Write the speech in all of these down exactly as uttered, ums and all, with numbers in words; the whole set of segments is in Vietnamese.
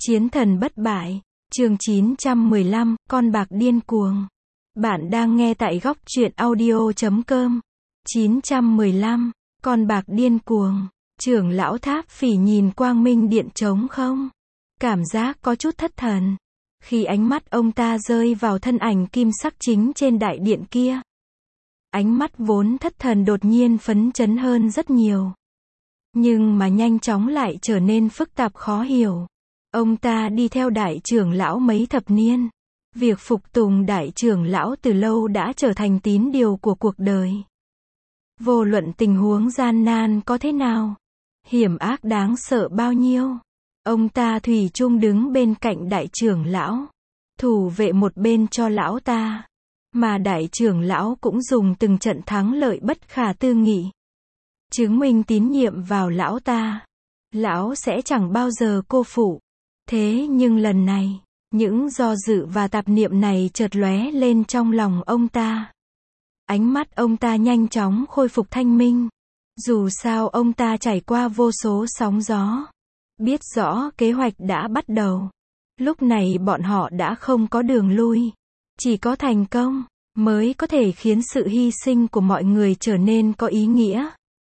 Chiến thần bất bại, chương chín trăm mười lăm, con bạc điên cuồng. Bạn đang nghe tại góc truyện audio chấm com. chín trăm mười lăm, con bạc điên cuồng. Trưởng lão Tháp Phỉ nhìn quang minh điện trống không, cảm giác có chút thất thần. Khi ánh mắt ông ta rơi vào thân ảnh kim sắc chính trên đại điện kia, ánh mắt vốn thất thần đột nhiên phấn chấn hơn rất nhiều. Nhưng mà nhanh chóng lại trở nên phức tạp khó hiểu. Ông ta đi theo đại trưởng lão mấy thập niên. Việc phục tùng đại trưởng lão từ lâu đã trở thành tín điều của cuộc đời. Vô luận tình huống gian nan có thế nào, hiểm ác đáng sợ bao nhiêu, ông ta thủy chung đứng bên cạnh đại trưởng lão, thủ vệ một bên cho lão ta. Mà đại trưởng lão cũng dùng từng trận thắng lợi bất khả tư nghị chứng minh tín nhiệm vào lão ta. Lão sẽ chẳng bao giờ cô phụ. Thế nhưng lần này, những do dự và tạp niệm này chợt lóe lên trong lòng ông ta. Ánh mắt ông ta nhanh chóng khôi phục thanh minh. Dù sao ông ta trải qua vô số sóng gió, biết rõ kế hoạch đã bắt đầu. Lúc này bọn họ đã không có đường lui, chỉ có thành công mới có thể khiến sự hy sinh của mọi người trở nên có ý nghĩa,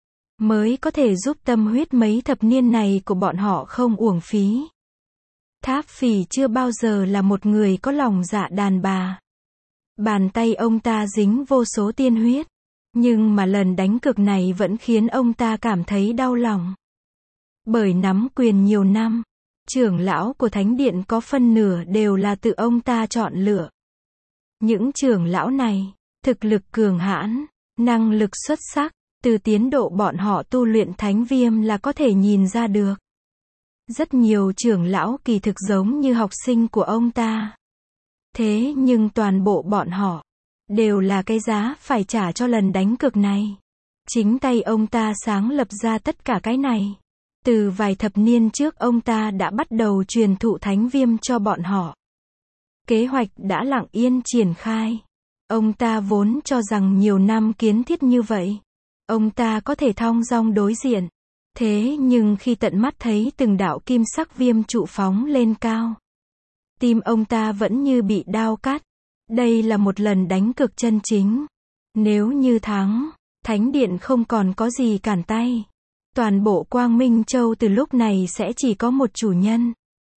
mới có thể giúp tâm huyết mấy thập niên này của bọn họ không uổng phí. Tháp Phỉ chưa bao giờ là một người có lòng dạ đàn bà. Bàn tay ông ta dính vô số tiên huyết, nhưng mà lần đánh cược này vẫn khiến ông ta cảm thấy đau lòng. Bởi nắm quyền nhiều năm, trưởng lão của thánh điện có phân nửa đều là tự ông ta chọn lựa. Những trưởng lão này, thực lực cường hãn, năng lực xuất sắc, từ tiến độ bọn họ tu luyện thánh viêm là có thể nhìn ra được. Rất nhiều trưởng lão kỳ thực giống như học sinh của ông ta. Thế nhưng toàn bộ bọn họ đều là cái giá phải trả cho lần đánh cược này. Chính tay ông ta sáng lập ra tất cả cái này. Từ vài thập niên trước ông ta đã bắt đầu truyền thụ thánh viêm cho bọn họ. Kế hoạch đã lặng yên triển khai. Ông ta vốn cho rằng nhiều năm kiến thiết như vậy, ông ta có thể thong dong đối diện. Thế nhưng khi tận mắt thấy từng đạo kim sắc viêm trụ phóng lên cao, tim ông ta vẫn như bị đao cắt. Đây là một lần đánh cược chân chính. Nếu như thắng, thánh điện không còn có gì cản tay. Toàn bộ Quang Minh Châu từ lúc này sẽ chỉ có một chủ nhân.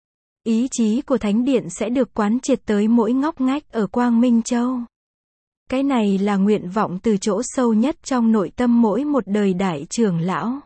Ý chí của thánh điện sẽ được quán triệt tới mỗi ngóc ngách ở Quang Minh Châu. Cái này là nguyện vọng từ chỗ sâu nhất trong nội tâm mỗi một đời đại trưởng lão.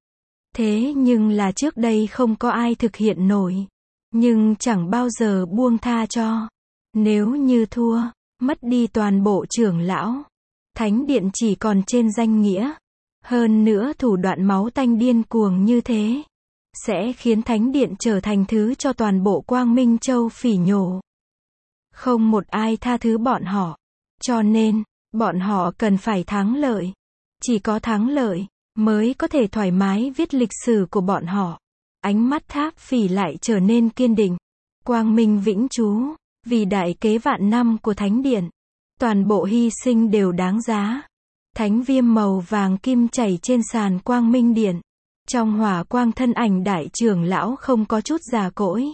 Thế nhưng là trước đây không có ai thực hiện nổi. Nhưng chẳng bao giờ buông tha cho. Nếu như thua, mất đi toàn bộ trưởng lão, thánh điện chỉ còn trên danh nghĩa. Hơn nữa thủ đoạn máu tanh điên cuồng như thế, sẽ khiến thánh điện trở thành thứ cho toàn bộ Quang Minh Châu phỉ nhổ. Không một ai tha thứ bọn họ. Cho nên, bọn họ cần phải thắng lợi. Chỉ có thắng lợi mới có thể thoải mái viết lịch sử của bọn họ. Ánh mắt Tháp Phỉ lại trở nên kiên định. Quang minh vĩnh trú, vì đại kế vạn năm của thánh điện, toàn bộ hy sinh đều đáng giá. Thánh viêm màu vàng kim chảy trên sàn Quang Minh điện. Trong hỏa quang thân ảnh đại trưởng lão không có chút già cỗi,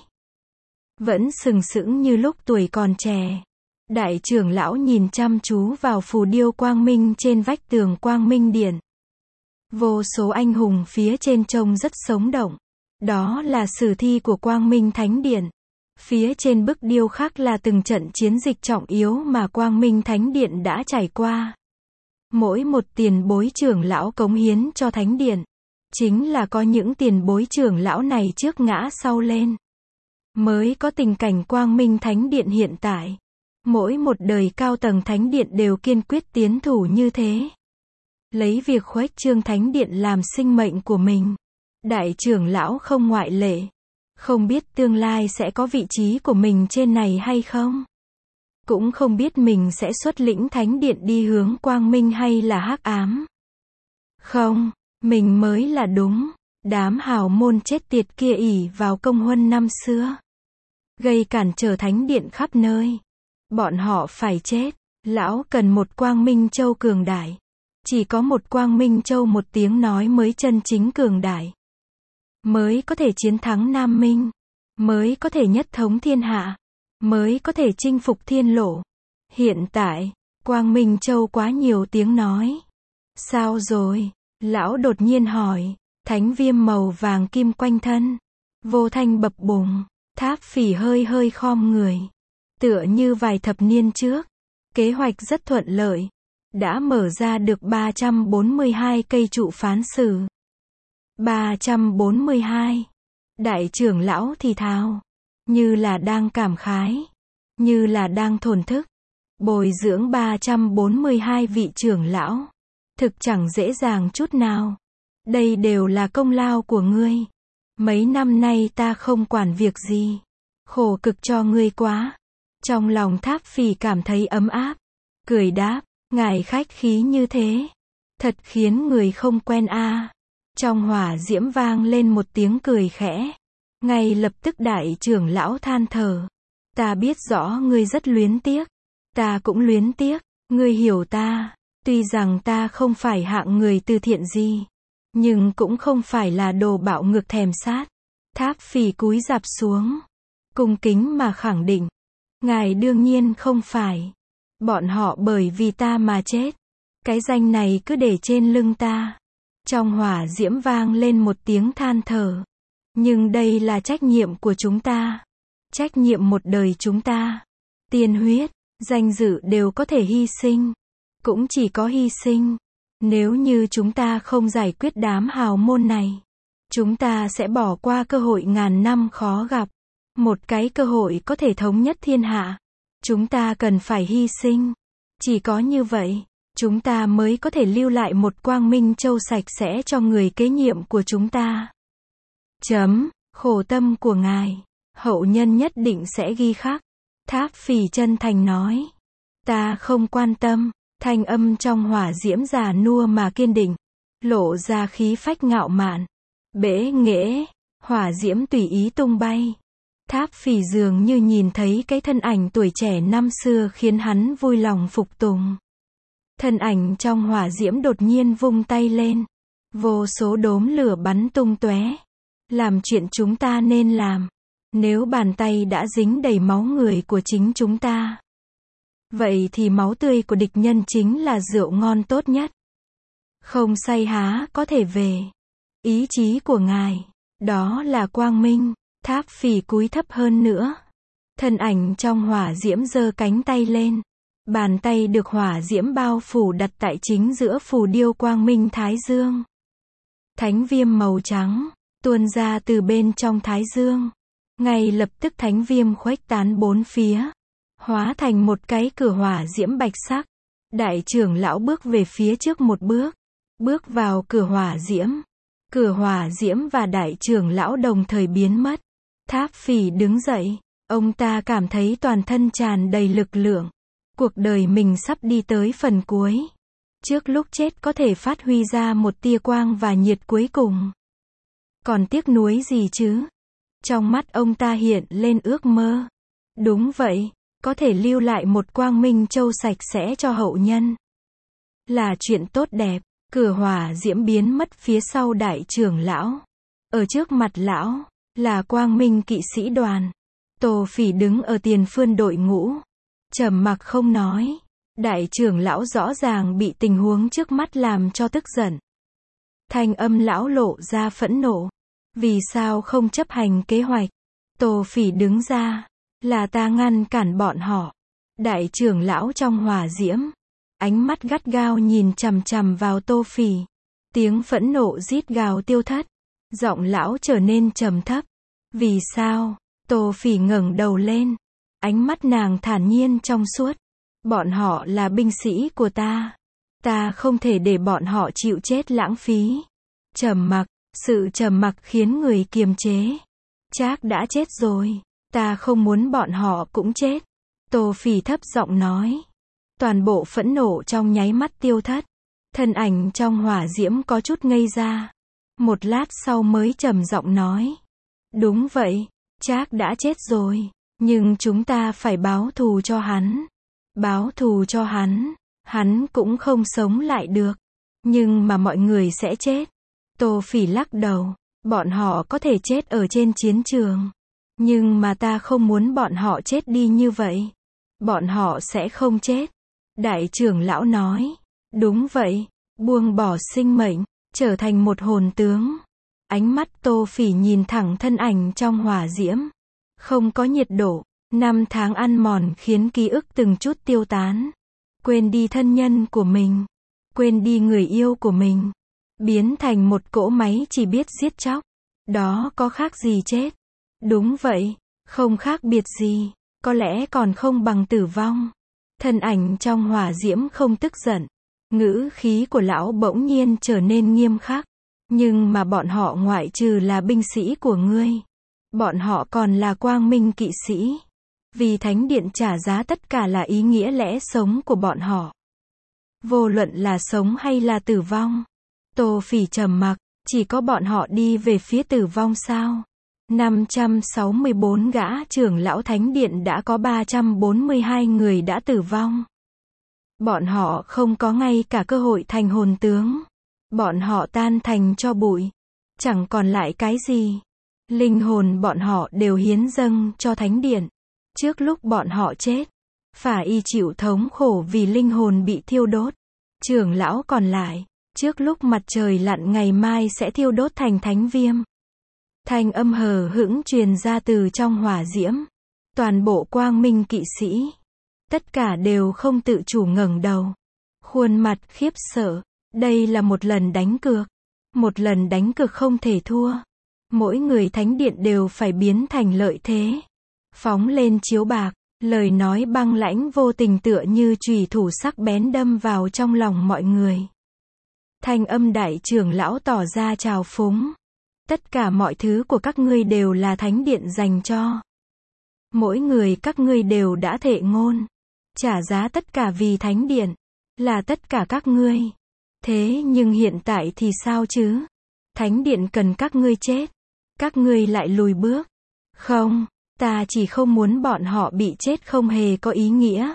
vẫn sừng sững như lúc tuổi còn trẻ. Đại trưởng lão nhìn chăm chú vào phù điêu quang minh trên vách tường Quang Minh điện. Vô số anh hùng phía trên trông rất sống động. Đó là sử thi của Quang Minh Thánh Điện. Phía trên bức điêu khắc là từng trận chiến dịch trọng yếu mà Quang Minh Thánh Điện đã trải qua. Mỗi một tiền bối trưởng lão cống hiến cho Thánh Điện, chính là có những tiền bối trưởng lão này trước ngã sau lên, mới có tình cảnh Quang Minh Thánh Điện hiện tại. Mỗi một đời cao tầng Thánh Điện đều kiên quyết tiến thủ như thế. Lấy việc khuếch trương Thánh Điện làm sinh mệnh của mình. Đại trưởng lão không ngoại lệ. Không biết tương lai sẽ có vị trí của mình trên này hay không. Cũng không biết mình sẽ xuất lĩnh Thánh Điện đi hướng quang minh hay là hắc ám. Không, mình mới là đúng. Đám hào môn chết tiệt kia ỷ vào công huân năm xưa, gây cản trở Thánh Điện khắp nơi. Bọn họ phải chết. Lão cần một Quang Minh Châu cường đại. Chỉ có một Quang Minh Châu một tiếng nói mới chân chính cường đại, mới có thể chiến thắng Nam Minh, mới có thể nhất thống thiên hạ, mới có thể chinh phục thiên lộ. Hiện tại, Quang Minh Châu quá nhiều tiếng nói. Sao rồi? Lão đột nhiên hỏi. Thánh viêm màu vàng kim quanh thân. Vô Thanh bập bùng. Tháp Phỉ hơi hơi khom người. Tựa như vài thập niên trước. Kế hoạch rất thuận lợi. Đã mở ra được ba trăm bốn mươi hai cây trụ phán xử. ba trăm bốn mươi hai. Đại trưởng lão thì thào. Như là đang cảm khái. Như là đang thổn thức. Bồi dưỡng ba trăm bốn mươi hai vị trưởng lão. Thực chẳng dễ dàng chút nào. Đây đều là công lao của ngươi. Mấy năm nay ta không quản việc gì. Khổ cực cho ngươi quá. Trong lòng Tháp Phỉ cảm thấy ấm áp. Cười đáp, ngài khách khí như thế. Thật khiến người không quen a. À. Trong hỏa diễm vang lên một tiếng cười khẽ. Ngay lập tức đại trưởng lão than thở. Ta biết rõ ngươi rất luyến tiếc. Ta cũng luyến tiếc. Ngươi hiểu ta. Tuy rằng ta không phải hạng người từ thiện gì. Nhưng cũng không phải là đồ bạo ngược thèm sát. Tháp Phỉ cúi rạp xuống. Cung kính mà khẳng định. Ngài đương nhiên không phải. Bọn họ bởi vì ta mà chết. Cái danh này cứ để trên lưng ta. Trong hỏa diễm vang lên một tiếng than thở. Nhưng đây là trách nhiệm của chúng ta. Trách nhiệm một đời chúng ta. Tiền huyết, danh dự đều có thể hy sinh. Cũng chỉ có hy sinh. Nếu như chúng ta không giải quyết đám hào môn này. Chúng ta sẽ bỏ qua cơ hội ngàn năm khó gặp. Một cái cơ hội có thể thống nhất thiên hạ. Chúng ta cần phải hy sinh. Chỉ có như vậy, chúng ta mới có thể lưu lại một Quang Minh Châu sạch sẽ cho người kế nhiệm của chúng ta. Chấm, khổ tâm của ngài. Hậu nhân nhất định sẽ ghi khắc. Tháp Phỉ chân thành nói. Ta không quan tâm. Thanh âm trong hỏa diễm già nua mà kiên định. Lộ ra khí phách ngạo mạn. Bể nghễ. Hỏa diễm tùy ý tung bay. Tháp Phỉ dường như nhìn thấy cái thân ảnh tuổi trẻ năm xưa khiến hắn vui lòng phục tùng. Thân ảnh trong hỏa diễm đột nhiên vung tay lên. Vô số đốm lửa bắn tung tóe. Làm chuyện chúng ta nên làm. Nếu bàn tay đã dính đầy máu người của chính chúng ta. Vậy thì máu tươi của địch nhân chính là rượu ngon tốt nhất. Không say há có thể về. Ý chí của ngài. Đó là quang minh. Tháp Phỉ cúi thấp hơn nữa. Thân ảnh trong hỏa diễm giơ cánh tay lên. Bàn tay được hỏa diễm bao phủ đặt tại chính giữa phù điêu quang minh thái dương. Thánh viêm màu trắng tuôn ra từ bên trong thái dương. Ngay lập tức thánh viêm khuếch tán bốn phía. Hóa thành một cái cửa hỏa diễm bạch sắc. Đại trưởng lão bước về phía trước một bước. Bước vào cửa hỏa diễm. Cửa hỏa diễm và đại trưởng lão đồng thời biến mất. Tháp Phỉ đứng dậy. Ông ta cảm thấy toàn thân tràn đầy lực lượng. Cuộc đời mình sắp đi tới phần cuối. Trước lúc chết có thể phát huy ra một tia quang và nhiệt cuối cùng. Còn tiếc nuối gì chứ? Trong mắt ông ta hiện lên ước mơ. Đúng vậy, có thể lưu lại một quang minh châu sạch sẽ cho hậu nhân. Là chuyện tốt đẹp. Cửa hỏa diễm biến mất phía sau đại trưởng lão. Ở trước mặt lão, là quang minh kỵ sĩ đoàn. Tô Phỉ đứng ở tiền phương đội ngũ. Trầm mặc không nói. Đại trưởng lão rõ ràng bị tình huống trước mắt làm cho tức giận. Thanh âm lão lộ ra phẫn nộ. Vì sao không chấp hành kế hoạch? Tô Phỉ đứng ra. Là ta ngăn cản bọn họ. Đại trưởng lão trong hỏa diễm. Ánh mắt gắt gao nhìn chằm chằm vào Tô Phỉ. Tiếng phẫn nộ rít gào tiêu thất. Giọng lão trở nên trầm thấp. Vì sao? Tô Phỉ ngẩng đầu lên. Ánh mắt nàng thản nhiên trong suốt. Bọn họ là binh sĩ của ta. Ta không thể để bọn họ chịu chết lãng phí. Trầm mặc. Sự trầm mặc khiến người kiềm chế. Trác đã chết rồi. Ta không muốn bọn họ cũng chết. Tô Phỉ thấp giọng nói. Toàn bộ phẫn nộ trong nháy mắt tiêu thất. Thân ảnh trong hỏa diễm có chút ngây ra. Một lát sau mới trầm giọng nói. Đúng vậy, Trác đã chết rồi. Nhưng chúng ta phải báo thù cho hắn. Báo thù cho hắn. Hắn cũng không sống lại được. Nhưng mà mọi người sẽ chết. Tô Phỉ lắc đầu. Bọn họ có thể chết ở trên chiến trường. Nhưng mà ta không muốn bọn họ chết đi như vậy. Bọn họ sẽ không chết. Đại trưởng lão nói. Đúng vậy, buông bỏ sinh mệnh, trở thành một hồn tướng. Ánh mắt Tô Phỉ nhìn thẳng thân ảnh trong hỏa diễm. Không có nhiệt độ, năm tháng ăn mòn khiến ký ức từng chút tiêu tán. Quên đi thân nhân của mình, quên đi người yêu của mình, biến thành một cỗ máy chỉ biết giết chóc. Đó có khác gì chết? Đúng vậy, không khác biệt gì, có lẽ còn không bằng tử vong. Thân ảnh trong hỏa diễm không tức giận. Ngữ khí của lão bỗng nhiên trở nên nghiêm khắc. Nhưng mà bọn họ ngoại trừ là binh sĩ của ngươi, bọn họ còn là quang minh kỵ sĩ. Vì thánh điện trả giá tất cả là ý nghĩa lẽ sống của bọn họ. Vô luận là sống hay là tử vong. Tô Phỉ trầm mặc, chỉ có bọn họ đi về phía tử vong sao? năm trăm sáu mươi bốn gã trưởng lão thánh điện đã có ba trăm bốn mươi hai người đã tử vong. Bọn họ không có ngay cả cơ hội thành hồn tướng. Bọn họ tan thành tro bụi. Chẳng còn lại cái gì. Linh hồn bọn họ đều hiến dâng cho thánh điện. Trước lúc bọn họ chết, phải y chịu thống khổ vì linh hồn bị thiêu đốt. Trưởng lão còn lại, trước lúc mặt trời lặn ngày mai sẽ thiêu đốt thành thánh viêm. Thanh âm hờ hững truyền ra từ trong hỏa diễm. Toàn bộ quang minh kỵ sĩ, tất cả đều không tự chủ ngẩng đầu. Khuôn mặt khiếp sợ. Đây là một lần đánh cược. Một lần đánh cược không thể thua. Mỗi người thánh điện đều phải biến thành lợi thế. Phóng lên chiếu bạc, lời nói băng lãnh vô tình tựa như chùy thủ sắc bén đâm vào trong lòng mọi người. Thanh âm đại trưởng lão tỏ ra trào phúng. Tất cả mọi thứ của các ngươi đều là thánh điện dành cho. Mỗi người các ngươi đều đã thệ ngôn. Trả giá tất cả vì thánh điện. Là tất cả các ngươi. Thế nhưng hiện tại thì sao chứ? Thánh điện cần các ngươi chết. Các ngươi lại lùi bước. Không, ta chỉ không muốn bọn họ bị chết không hề có ý nghĩa.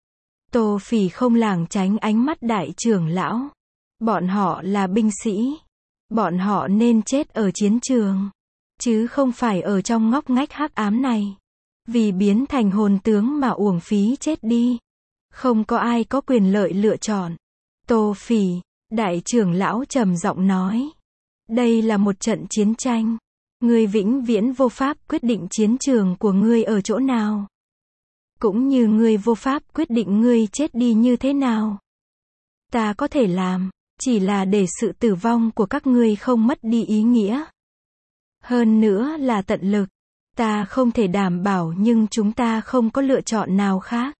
Tô Phỉ không lảng tránh ánh mắt đại trưởng lão. Bọn họ là binh sĩ. Bọn họ nên chết ở chiến trường. Chứ không phải ở trong ngóc ngách hắc ám này. Vì biến thành hồn tướng mà uổng phí chết đi. Không có ai có quyền lợi lựa chọn. Tô Phỉ, đại trưởng lão trầm giọng nói. Đây là một trận chiến tranh. Ngươi vĩnh viễn vô pháp quyết định chiến trường của ngươi ở chỗ nào. Cũng như ngươi vô pháp quyết định ngươi chết đi như thế nào. Ta có thể làm, chỉ là để sự tử vong của các ngươi không mất đi ý nghĩa. Hơn nữa là tận lực. Ta không thể đảm bảo nhưng chúng ta không có lựa chọn nào khác.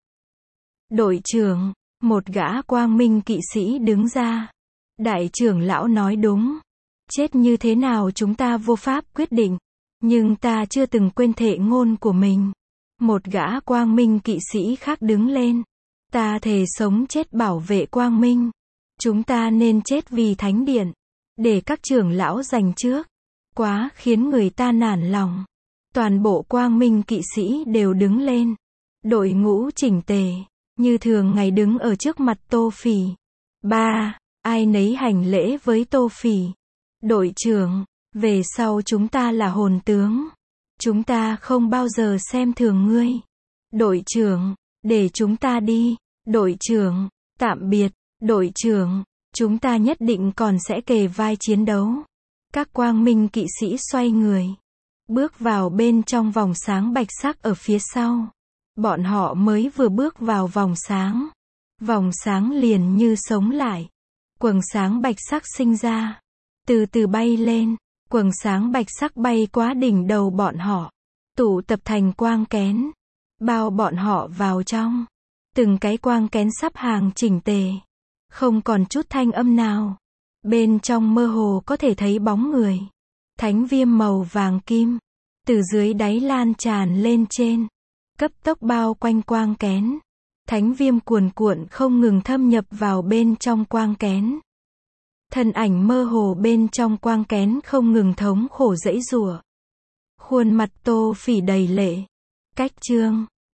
Đội trưởng, một gã quang minh kỵ sĩ đứng ra. Đại trưởng lão nói đúng. Chết như thế nào chúng ta vô pháp quyết định. Nhưng ta chưa từng quên thệ ngôn của mình. Một gã quang minh kỵ sĩ khác đứng lên. Ta thề sống chết bảo vệ quang minh. Chúng ta nên chết vì thánh điện. Để các trưởng lão giành trước. Quá khiến người ta nản lòng. Toàn bộ quang minh kỵ sĩ đều đứng lên. Đội ngũ chỉnh tề. Như thường ngày đứng ở trước mặt Tô Phỉ. Ba, ai nấy hành lễ với Tô Phỉ. Đội trưởng, về sau chúng ta là hồn tướng. Chúng ta không bao giờ xem thường ngươi. Đội trưởng, để chúng ta đi. Đội trưởng, tạm biệt. Đội trưởng, chúng ta nhất định còn sẽ kề vai chiến đấu. Các quang minh kỵ sĩ xoay người. Bước vào bên trong vòng sáng bạch sắc ở phía sau. Bọn họ mới vừa bước vào vòng sáng. Vòng sáng liền như sống lại. Quầng sáng bạch sắc sinh ra. Từ từ bay lên. Quầng sáng bạch sắc bay quá đỉnh đầu bọn họ. Tụ tập thành quang kén. Bao bọn họ vào trong. Từng cái quang kén sắp hàng chỉnh tề. Không còn chút thanh âm nào. Bên trong mơ hồ có thể thấy bóng người. Thánh viêm màu vàng kim. Từ dưới đáy lan tràn lên trên. Cấp tốc bao quanh quang kén. Thánh viêm cuồn cuộn không ngừng thâm nhập vào bên trong quang kén. Thân ảnh mơ hồ bên trong quang kén không ngừng thống khổ giãy giụa. Khuôn mặt Tô Phỉ đầy lệ. Cách chương